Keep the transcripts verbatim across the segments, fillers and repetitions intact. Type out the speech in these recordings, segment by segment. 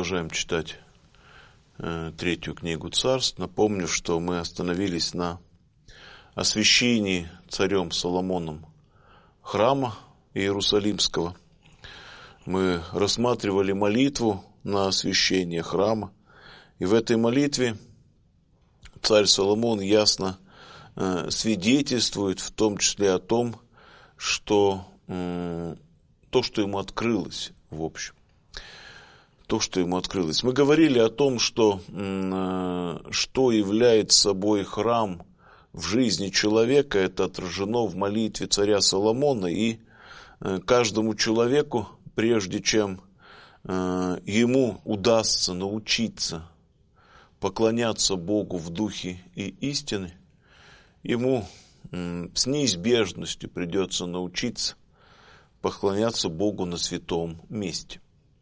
продолжаем читать э, третью книгу Царств. Напомню, что мы остановились на освящении царем Соломоном храма Иерусалимского. Мы рассматривали молитву на освящение храма. И в этой молитве царь Соломон ясно э, свидетельствует в том числе о том, что э, то, что ему открылось в общем. То, что ему открылось. Мы говорили о том, что, что является собой храм в жизни человека, это отражено в молитве царя Соломона, и каждому человеку, прежде чем ему удастся научиться поклоняться Богу в духе и истине, ему с неизбежностью придется научиться поклоняться Богу на святом месте.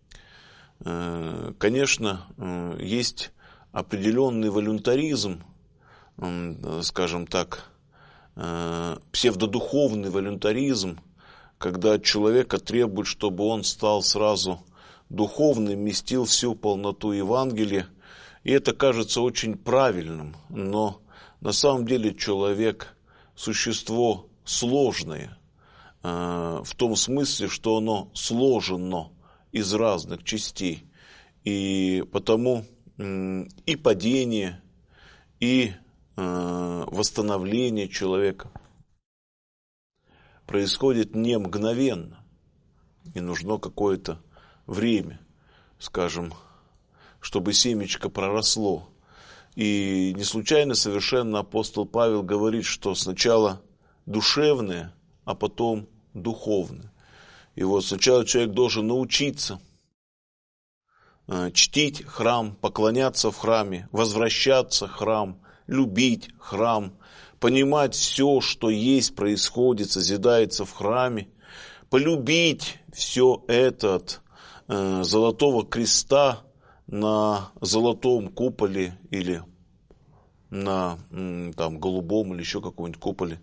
Конечно, есть определенный волюнтаризм, скажем так, псевдодуховный волюнтаризм, когда от человека требуют, чтобы он стал сразу духовным, вместил всю полноту Евангелия. И это кажется очень правильным, но на самом деле человек – существо сложное, в том смысле, что оно сложено из разных частей, и потому и падение, и восстановление человека происходит не мгновенно, и нужно какое-то время, скажем, чтобы семечко проросло. И не случайно совершенно апостол Павел говорит, что сначала душевное, а потом духовное. И вот сначала человек должен научиться э, чтить храм, поклоняться в храме, возвращаться в храм, любить храм, понимать все, что есть, происходит, созидается в храме, полюбить все это от э, золотого креста на золотом куполе или на м, там, голубом или еще каком-нибудь куполе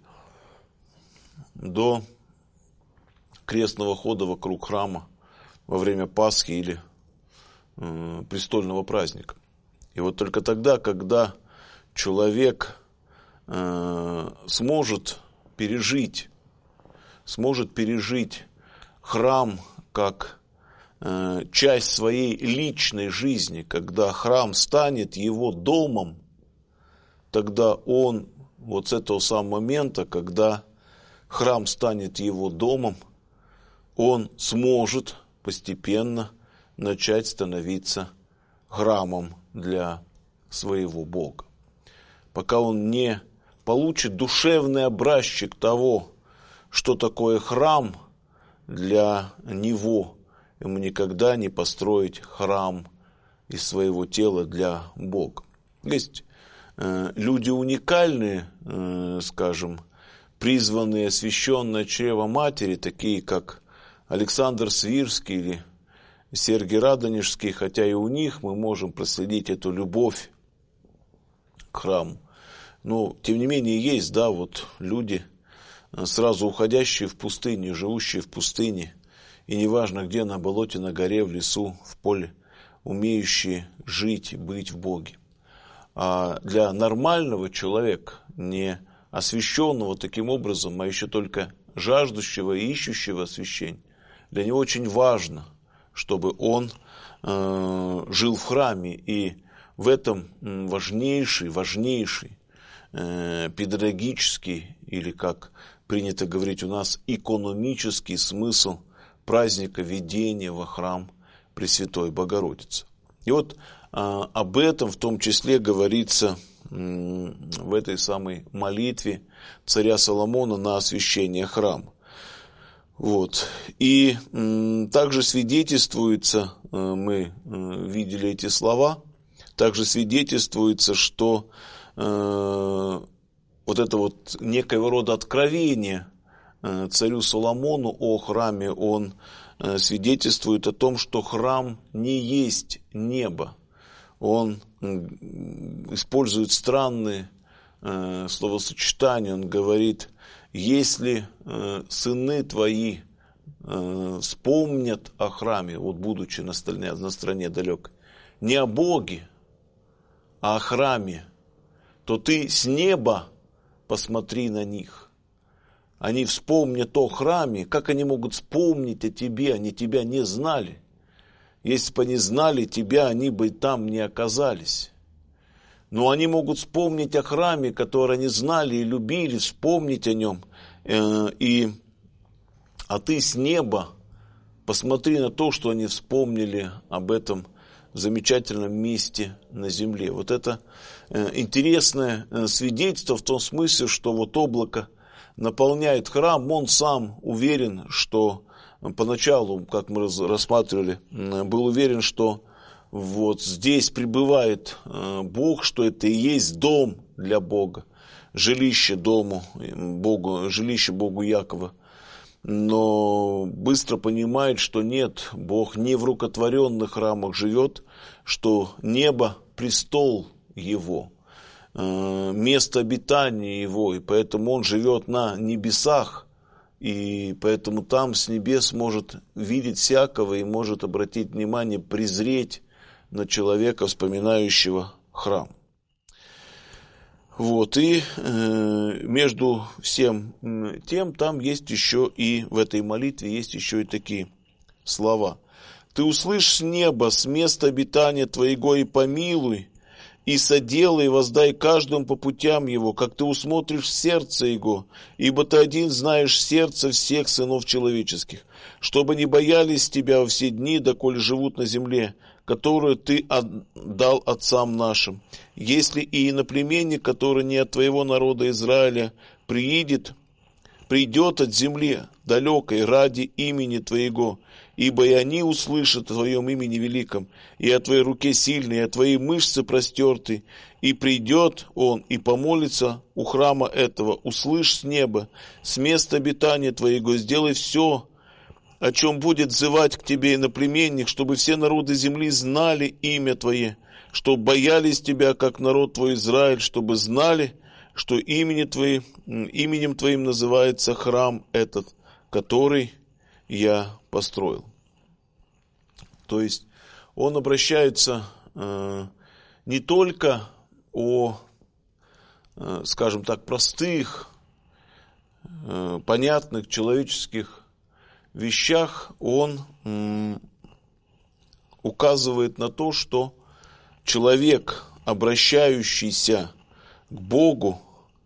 до крестного хода вокруг храма во время Пасхи или э, престольного праздника. И вот только тогда, когда человек э, сможет пережить, сможет пережить храм как э, часть своей личной жизни, когда храм станет его домом, тогда он вот с этого самого момента, когда храм станет его домом, он сможет постепенно начать становиться храмом для своего Бога. Пока он не получит душевный образчик того, что такое храм для него, ему никогда не построить храм из своего тела для Бога. Есть э, люди уникальные, э, скажем, призванные, освященные от чрева матери, такие как Александр Свирский или Сергий Радонежский, хотя и у них мы можем проследить эту любовь к храму. Но, тем не менее, есть, да, вот люди, сразу уходящие в пустыне, живущие в пустыне, и неважно где, на болоте, на горе, в лесу, в поле, умеющие жить и быть в Боге. А для нормального человека, не освященного таким образом, а еще только жаждущего и ищущего освящения, для него очень важно, чтобы он э, жил в храме, и в этом важнейший, важнейший э, педагогический, или как принято говорить у нас, экономический смысл праздника введения во храм Пресвятой Богородицы. И вот э, об этом в том числе говорится э, в этой самой молитве царя Соломона на освящение храма. Вот. И м, также свидетельствуется, э, мы э, видели эти слова, также свидетельствуется, что э, вот это вот некоего рода откровение э, царю Соломону о храме, он э, свидетельствует о том, что храм не есть небо. Он э, использует странные э, словосочетания, он говорит: если э, сыны твои э, вспомнят о храме, вот будучи на стороне, на стороне далекой, не о Боге, а о храме, то ты с неба посмотри на них. Они вспомнят о храме, как они могут вспомнить о тебе, они тебя не знали. Если бы они знали тебя, они бы там не оказались. Но они могут вспомнить о храме, который они знали и любили, вспомнить о нем. И, а ты с неба посмотри на то, что они вспомнили об этом замечательном месте на земле. Вот это интересное свидетельство в том смысле, что вот облако наполняет храм, он сам уверен, что поначалу, как мы рассматривали, был уверен, что вот здесь пребывает Бог, что это и есть дом для Бога, жилище дому Богу, жилище Богу Якова. Но быстро понимает, что нет, Бог не в рукотворенных храмах живет, что небо – престол Его, место обитания Его, и поэтому Он живет на небесах, и поэтому там с небес может видеть всякого и может обратить внимание, презреть на человека, вспоминающего храм. Вот, и э, между всем тем, там есть еще и, в этой молитве есть еще и такие слова. «Ты услышь с неба, с места обитания твоего, и помилуй, и соделай, воздай каждому по путям его, как ты усмотришь сердце его, ибо ты один знаешь сердце всех сынов человеческих, чтобы не боялись тебя во все дни, доколе живут на земле, которую ты отдал отцам нашим. Если и иноплеменник, который не от твоего народа Израиля, приидет, придет от земли далекой ради имени твоего, ибо и они услышат о твоем имени великом, и о твоей руке сильной, и о твоей мышце простертой, и придет он и помолится у храма этого, услышь с неба, с места обитания твоего, сделай все, о чем будет взывать к тебе иноплеменник, чтобы все народы земли знали имя твое, чтобы боялись тебя, как народ твой Израиль, чтобы знали, что имени твои, именем твоим называется храм этот, который я построил». То есть он обращается э, не только о, э, скажем так, простых, э, понятных человеческих вещах, он м, указывает на то, что человек, обращающийся к Богу,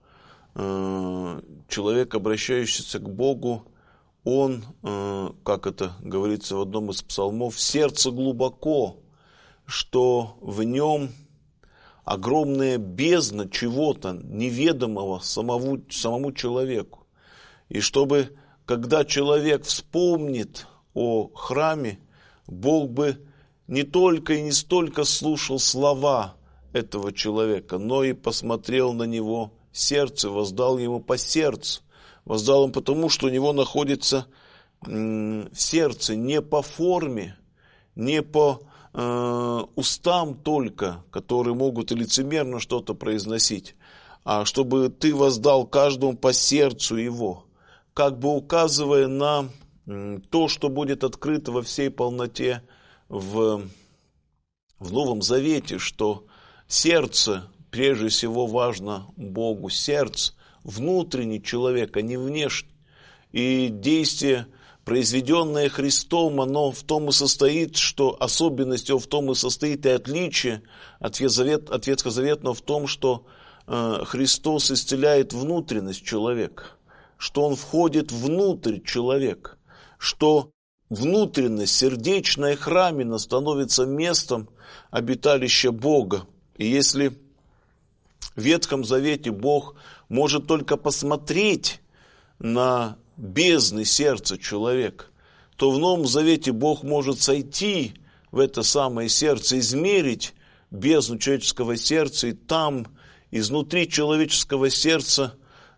э, человек, обращающийся к Богу, он, э, как это говорится в одном из псалмов, сердце глубоко, что в нем огромная бездна чего-то неведомого самому, самому человеку. И чтобы, когда человек вспомнит о храме, Бог бы не только и не столько слушал слова этого человека, но и посмотрел на него сердце, воздал ему по сердцу. Воздал им потому, что у него находится в сердце, не по форме, не по э, устам только, которые могут и лицемерно что-то произносить, а чтобы ты воздал каждому по сердцу его, как бы указывая на то, что будет открыто во всей полноте в, в Новом Завете, что сердце прежде всего важно Богу, сердце, внутренний человек, а не внешний. И действие, произведенное Христом, оно в том и состоит, что особенность его в том и состоит, и отличие от ветхозаветного в том, что э, Христос исцеляет внутренность человека, что Он входит внутрь человека, что внутренность, сердечная храмина становится местом обиталища Бога. И если в Ветхом Завете Бог может только посмотреть на бездны сердца человека, то в Новом Завете Бог может сойти в это самое сердце, измерить бездну человеческого сердца, и там, изнутри человеческого сердца,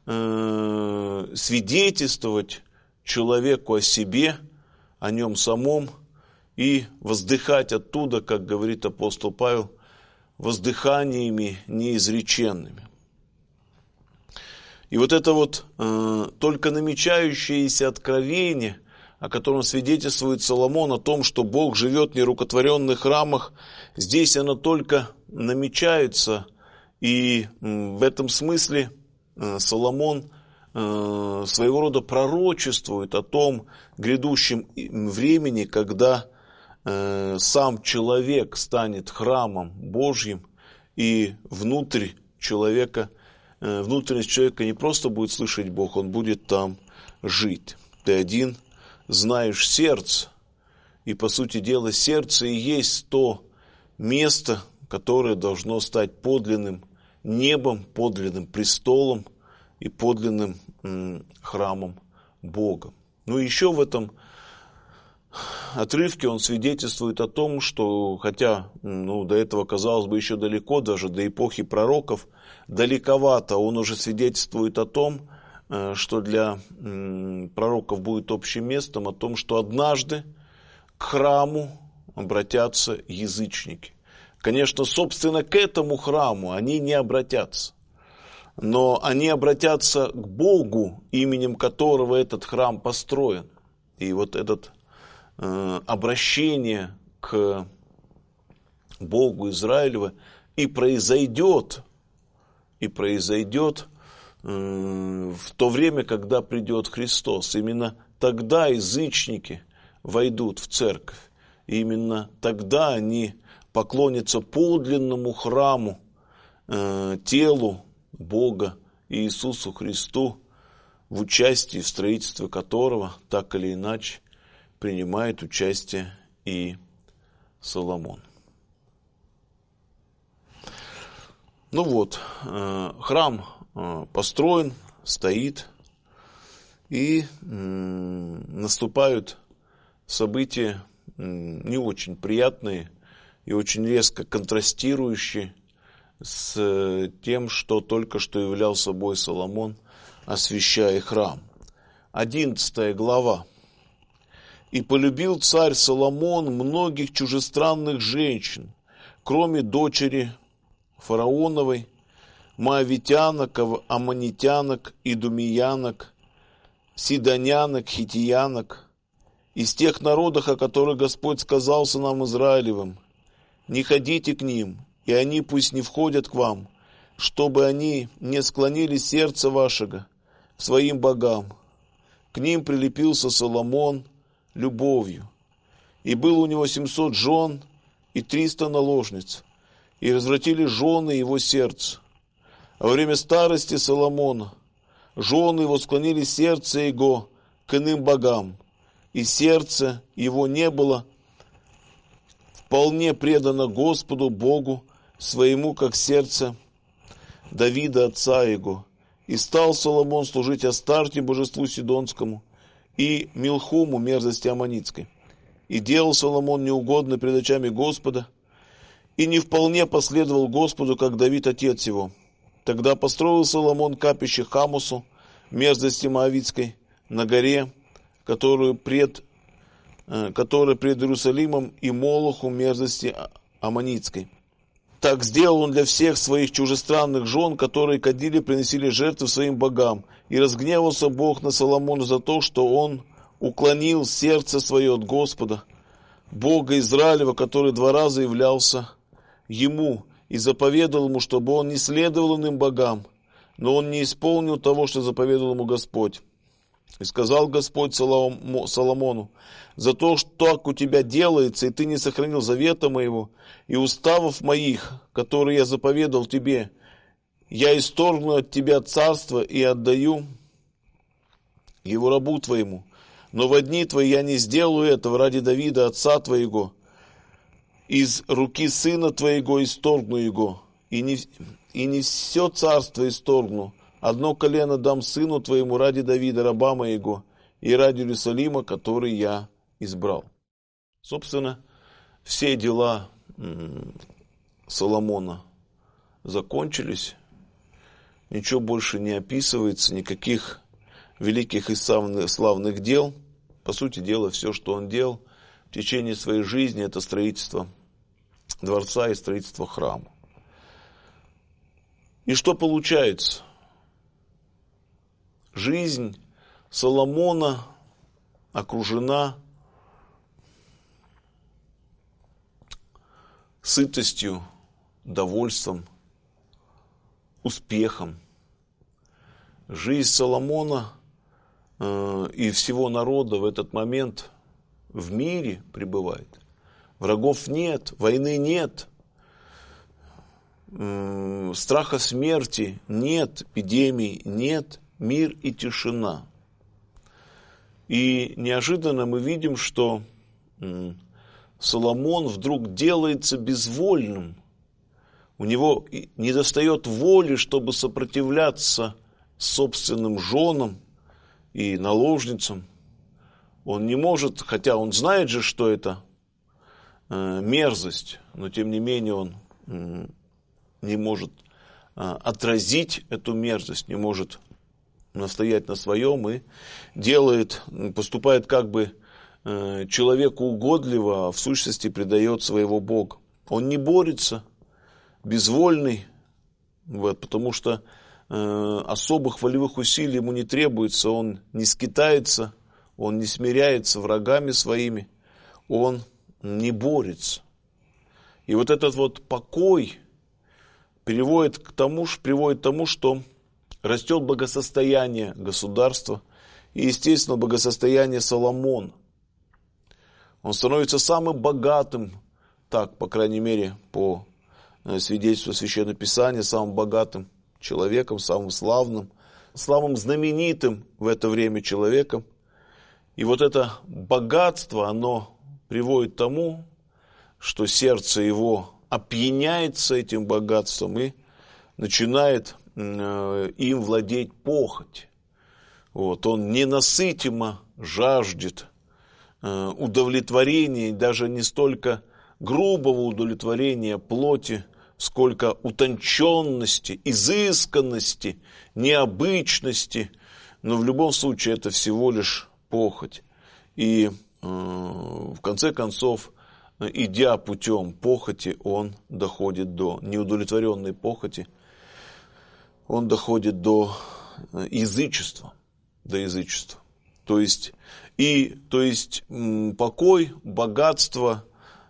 э, свидетельствовать человеку о себе, о нем самом, и воздыхать оттуда, как говорит апостол Павел, воздыханиями неизреченными. И вот это вот э, только намечающееся откровение, о котором свидетельствует Соломон, о том, что Бог живет в нерукотворенных храмах, здесь оно только намечается. И в этом смысле Соломон своего рода пророчествует о том грядущем времени, когда сам человек станет храмом Божьим, и внутрь человека, внутренность человека не просто будет слышать Бог, он будет там жить. Ты один знаешь сердце, и, по сути дела, сердце и есть то место, которое должно стать подлинным небом, подлинным престолом и подлинным м, храмом Бога. Ну, еще в этом отрывке он свидетельствует о том, что, хотя ну, до этого, казалось бы, еще далеко, даже до эпохи пророков, далековато, он уже свидетельствует о том, что для пророков будет общим местом, о том, что однажды к храму обратятся язычники. Конечно, собственно, к этому храму они не обратятся, но они обратятся к Богу, именем которого этот храм построен. И вот это э, обращение к Богу Израилева и произойдет, и произойдет в то время, когда придет Христос. Именно тогда язычники войдут в церковь. И именно тогда они поклонятся подлинному храму, э, телу Бога Иисусу Христу, в участии, в строительстве которого, так или иначе, принимает участие и Соломон. Ну вот, э, храм построен, стоит, и наступают события не очень приятные и очень резко контрастирующие с тем, что только что являл собой Соломон, освящая храм. Одиннадцатая глава. «И полюбил царь Соломон многих чужестранных женщин, кроме дочери фараоновой, моавитянок, аммонитянок, идумиянок, сидонянок, хитиянок, из тех народов, о которых Господь сказал сынам Израилевым: не ходите к ним, и они пусть не входят к вам, чтобы они не склонили сердце вашего к своим богам. К ним прилепился Соломон любовью, и было у него семьсот жен и триста наложниц, и развратили жены его сердце. Во время старости Соломона жены его склонили сердце его к иным богам, и сердце его не было вполне предано Господу Богу своему, как сердце Давида отца его. И стал Соломон служить Астарте, божеству Сидонскому, и Милхуму, мерзости Аммонитской. И делал Соломон неугодно пред очами Господа, и не вполне последовал Господу, как Давид отец его. Тогда построил Соломон капище Хамусу, мерзости Моавитской, на горе, которую пред, которая пред Иерусалимом, и Молоху, мерзости Аммонитской. Так сделал он для всех своих чужестранных жен, которые кадили, приносили жертвы своим богам. И разгневался Бог на Соломона за то, что он уклонил сердце свое от Господа, Бога Израилева, который два раза являлся ему, и заповедовал ему, чтобы он не следовал иным богам, но он не исполнил того, что заповедовал ему Господь. И сказал Господь Соломону: за то, что так у тебя делается, и ты не сохранил завета моего и уставов моих, которые я заповедал тебе, я исторгну от тебя царство и отдаю его рабу твоему. Но во дни твои я не сделаю этого ради Давида, отца твоего. Из руки сына твоего исторгну его, и не, и не все царство исторгну. Одно колено дам сыну твоему ради Давида, раба моего, и ради Иерусалима, который я избрал». Собственно, все дела Соломона закончились, ничего больше не описывается, никаких великих и славных дел. По сути дела, все, что он делал в течение своей жизни, это строительство дворца и строительство храма. И что получается? Жизнь Соломона окружена сытостью, довольством, успехом. Жизнь Соломона э, и всего народа в этот момент в мире пребывает. Врагов нет, войны нет, э, страха смерти нет, эпидемий нет, мир и тишина. И неожиданно мы видим, что э, Соломон вдруг делается безвольным. У него недостает воли, чтобы сопротивляться собственным женам и наложницам. Он не может, хотя он знает же, что это э, мерзость, но тем не менее он э, не может э, отразить эту мерзость, не может настоять на своем и делает, поступает как бы э, человеку угодливо, а в сущности предает своего Бога. Он не борется, безвольный, вот, потому что э, особых волевых усилий ему не требуется, он не скитается, он не смиряется врагами своими, он не борется. И вот этот вот покой приводит к тому, приводит к тому, что растет благосостояние государства и, естественно, благосостояние Соломона. Он становится самым богатым, так, по крайней мере, по свидетельству Священного Писания, самым богатым человеком, самым славным, самым знаменитым в это время человеком. И вот это богатство, оно приводит к тому, что сердце его опьяняется этим богатством и начинает э, им владеть похоть. Вот, он ненасытимо жаждет э, удовлетворения, даже не столько грубого удовлетворения плоти, сколько утонченности, изысканности, необычности, но в любом случае это всего лишь похоть. И э, в конце концов, идя путем похоти, он доходит до неудовлетворенной похоти, он доходит до язычества, до язычества. То есть, и, то есть покой, богатство,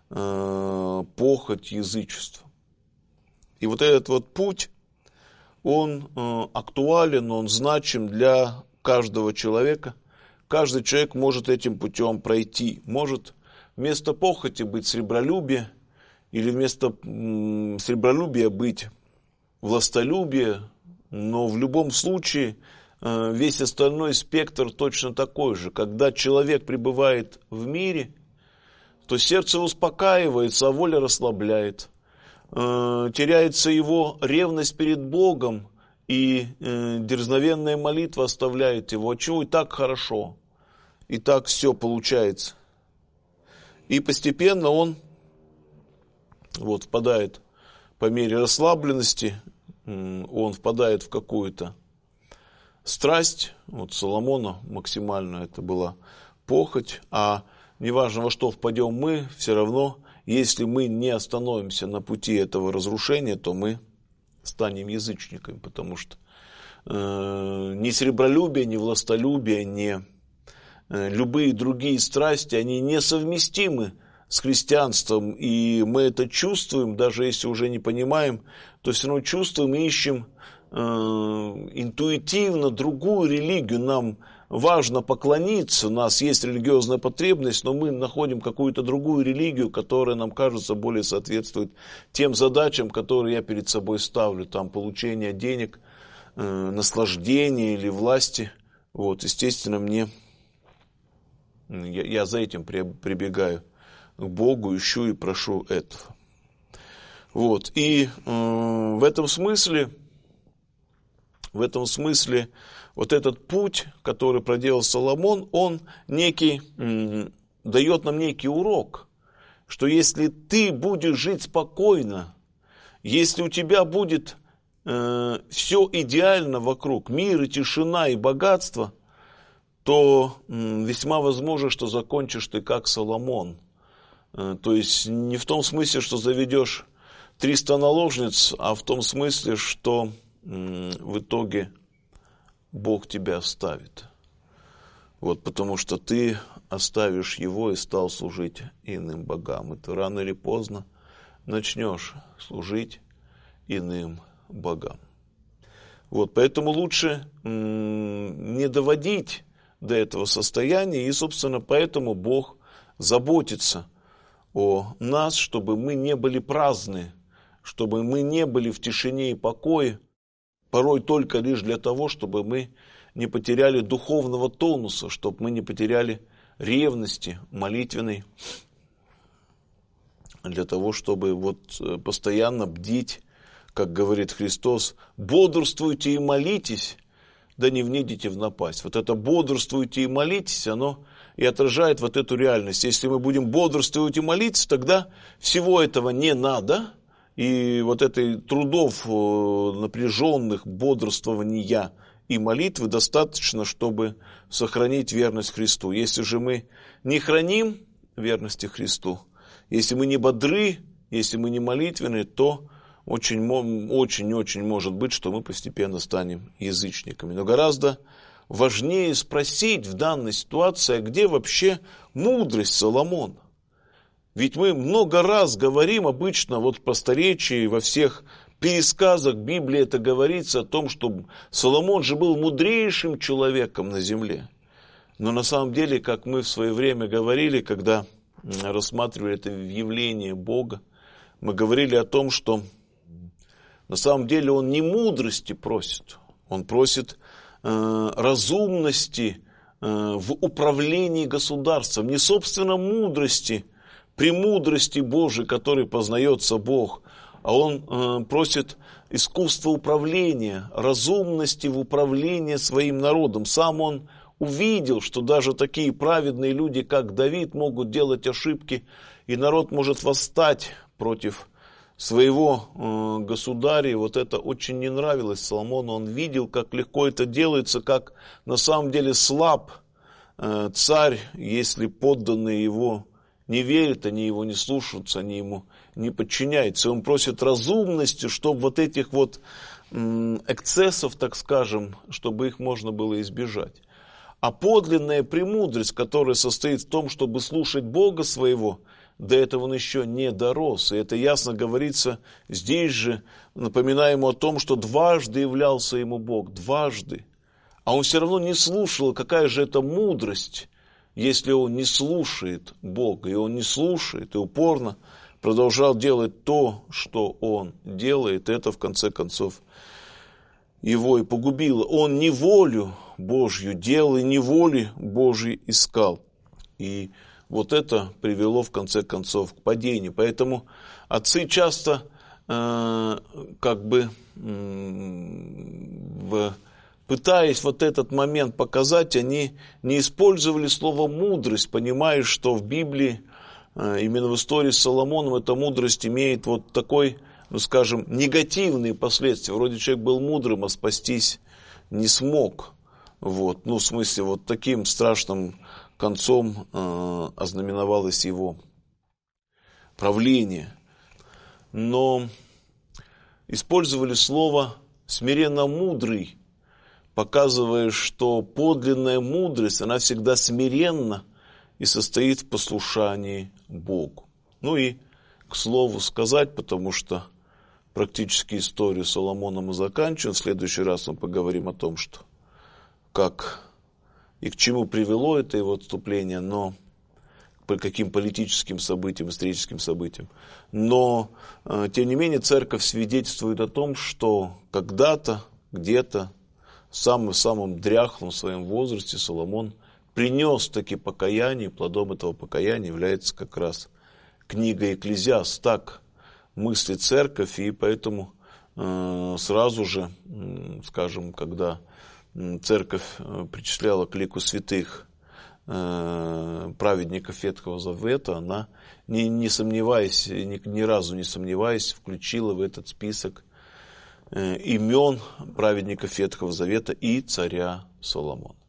э, похоть, язычество. И вот этот вот путь, он э, актуален, он значим для каждого человека. Каждый человек может этим путем пройти. Может вместо похоти быть сребролюбие, или вместо м, сребролюбия быть властолюбие, но в любом случае э, весь остальной спектр точно такой же. Когда человек пребывает в мире, то сердце успокаивается, а воля расслабляет. Теряется его ревность перед Богом, и э, дерзновенная молитва оставляет его. Отчего и так хорошо, и так все получается. И постепенно он вот, впадает, по мере расслабленности, э, он впадает в какую-то страсть. Вот Соломона максимально это была похоть, а неважно во что впадем мы, все равно, если мы не остановимся на пути этого разрушения, то мы станем язычниками, потому что э, ни сребролюбие, ни властолюбие, ни э, любые другие страсти, они несовместимы с христианством, и мы это чувствуем, даже если уже не понимаем, то все равно чувствуем и ищем э, интуитивно другую религию. Нам важно поклониться, у нас есть религиозная потребность, но мы находим какую-то другую религию, которая нам кажется более соответствует тем задачам, которые я перед собой ставлю, там получение денег, э, наслаждения или власти. Вот, естественно, мне, я, я за этим прибегаю к Богу, ищу и прошу этого. Вот, и э, в этом смысле, в этом смысле, вот этот путь, который проделал Соломон, он некий, м, дает нам некий урок, что если ты будешь жить спокойно, если у тебя будет э, все идеально вокруг, мир и тишина и богатство, то м, весьма возможно, что закончишь ты как Соломон. Э, то есть не в том смысле, что заведешь триста наложниц, а в том смысле, что м, в итоге Бог тебя оставит. Вот, потому что ты оставишь его и стал служить иным богам. И ты рано или поздно начнешь служить иным богам. Вот, поэтому лучше м- не доводить до этого состояния, и, собственно, поэтому Бог заботится о нас, чтобы мы не были праздны, чтобы мы не были в тишине и покое, порой только лишь для того, чтобы мы не потеряли духовного тонуса, чтобы мы не потеряли ревности молитвенной, для того, чтобы вот постоянно бдить, как говорит Христос, бодрствуйте и молитесь, да не внидите в напасть. Вот это бодрствуйте и молитесь, оно и отражает вот эту реальность. Если мы будем бодрствовать и молиться, тогда всего этого не надо, и вот этой трудов напряженных, бодрствования и молитвы достаточно, чтобы сохранить верность Христу. Если же мы не храним верности Христу, если мы не бодры, если мы не молитвенны, то очень-очень может быть, что мы постепенно станем язычниками. Но гораздо важнее спросить в данной ситуации, а где вообще мудрость Соломона? Ведь мы много раз говорим обычно вот в просторечии, во всех пересказах Библии это говорится о том, что Соломон же был мудрейшим человеком на земле. Но на самом деле, как мы в свое время говорили, когда рассматривали это явление Бога, мы говорили о том, что на самом деле он не мудрости просит, он просит э, разумности э, в управлении государством, не собственно мудрости, премудрости Божией, которой познается Бог, а он э, просит искусства управления, разумности в управлении своим народом. Сам он увидел, что даже такие праведные люди, как Давид, могут делать ошибки, и народ может восстать против своего э, государя. И вот это очень не нравилось Соломону. Он видел, как легко это делается, как на самом деле слаб э, царь, если подданные его не верят, они его не слушаются, они ему не подчиняются. И он просит разумности, чтобы вот этих вот э, эксцессов, так скажем, чтобы их можно было избежать. А подлинная премудрость, которая состоит в том, чтобы слушать Бога своего, до этого он еще не дорос. И это ясно говорится здесь же, напоминая ему о том, что дважды являлся ему Бог, дважды. А он все равно не слушал, какая же это мудрость, если он не слушает Бога. И он не слушает, и упорно продолжал делать то, что он делает. Это, в конце концов, его и погубило. Он не волю Божью делал и не воли Божьей искал. И вот это привело в конце концов к падению. Поэтому отцы часто э, как бы э, в, пытаясь вот этот момент показать, они не использовали слово мудрость, понимая, что в Библии, э, именно в истории с Соломоном, эта мудрость имеет вот такой, ну скажем, негативные последствия. Вроде человек был мудрым, а спастись не смог. Вот, ну, в смысле, вот таким страшным концом э, ознаменовалось его правление. Но использовали слово «смиренно мудрый», показывая, что подлинная мудрость, она всегда смиренна и состоит в послушании Богу. Ну и, к слову сказать, потому что практически историю Соломона мы заканчиваем, в следующий раз мы поговорим о том, что как и к чему привело это его отступление, но по каким политическим событиям, историческим событиям. Но, э, тем не менее, церковь свидетельствует о том, что когда-то, где-то, в самом-самом дряхлом своем возрасте Соломон принес таки покаяние, плодом этого покаяния является как раз книга Екклезиаст. Так мыслит церковь, и поэтому э, сразу же, э, скажем, когда церковь причисляла к лику святых э, праведников Ветхого Завета, она, не, не сомневаясь, ни, ни разу не сомневаясь, включила в этот список э, имен праведников Ветхого Завета и царя Соломона.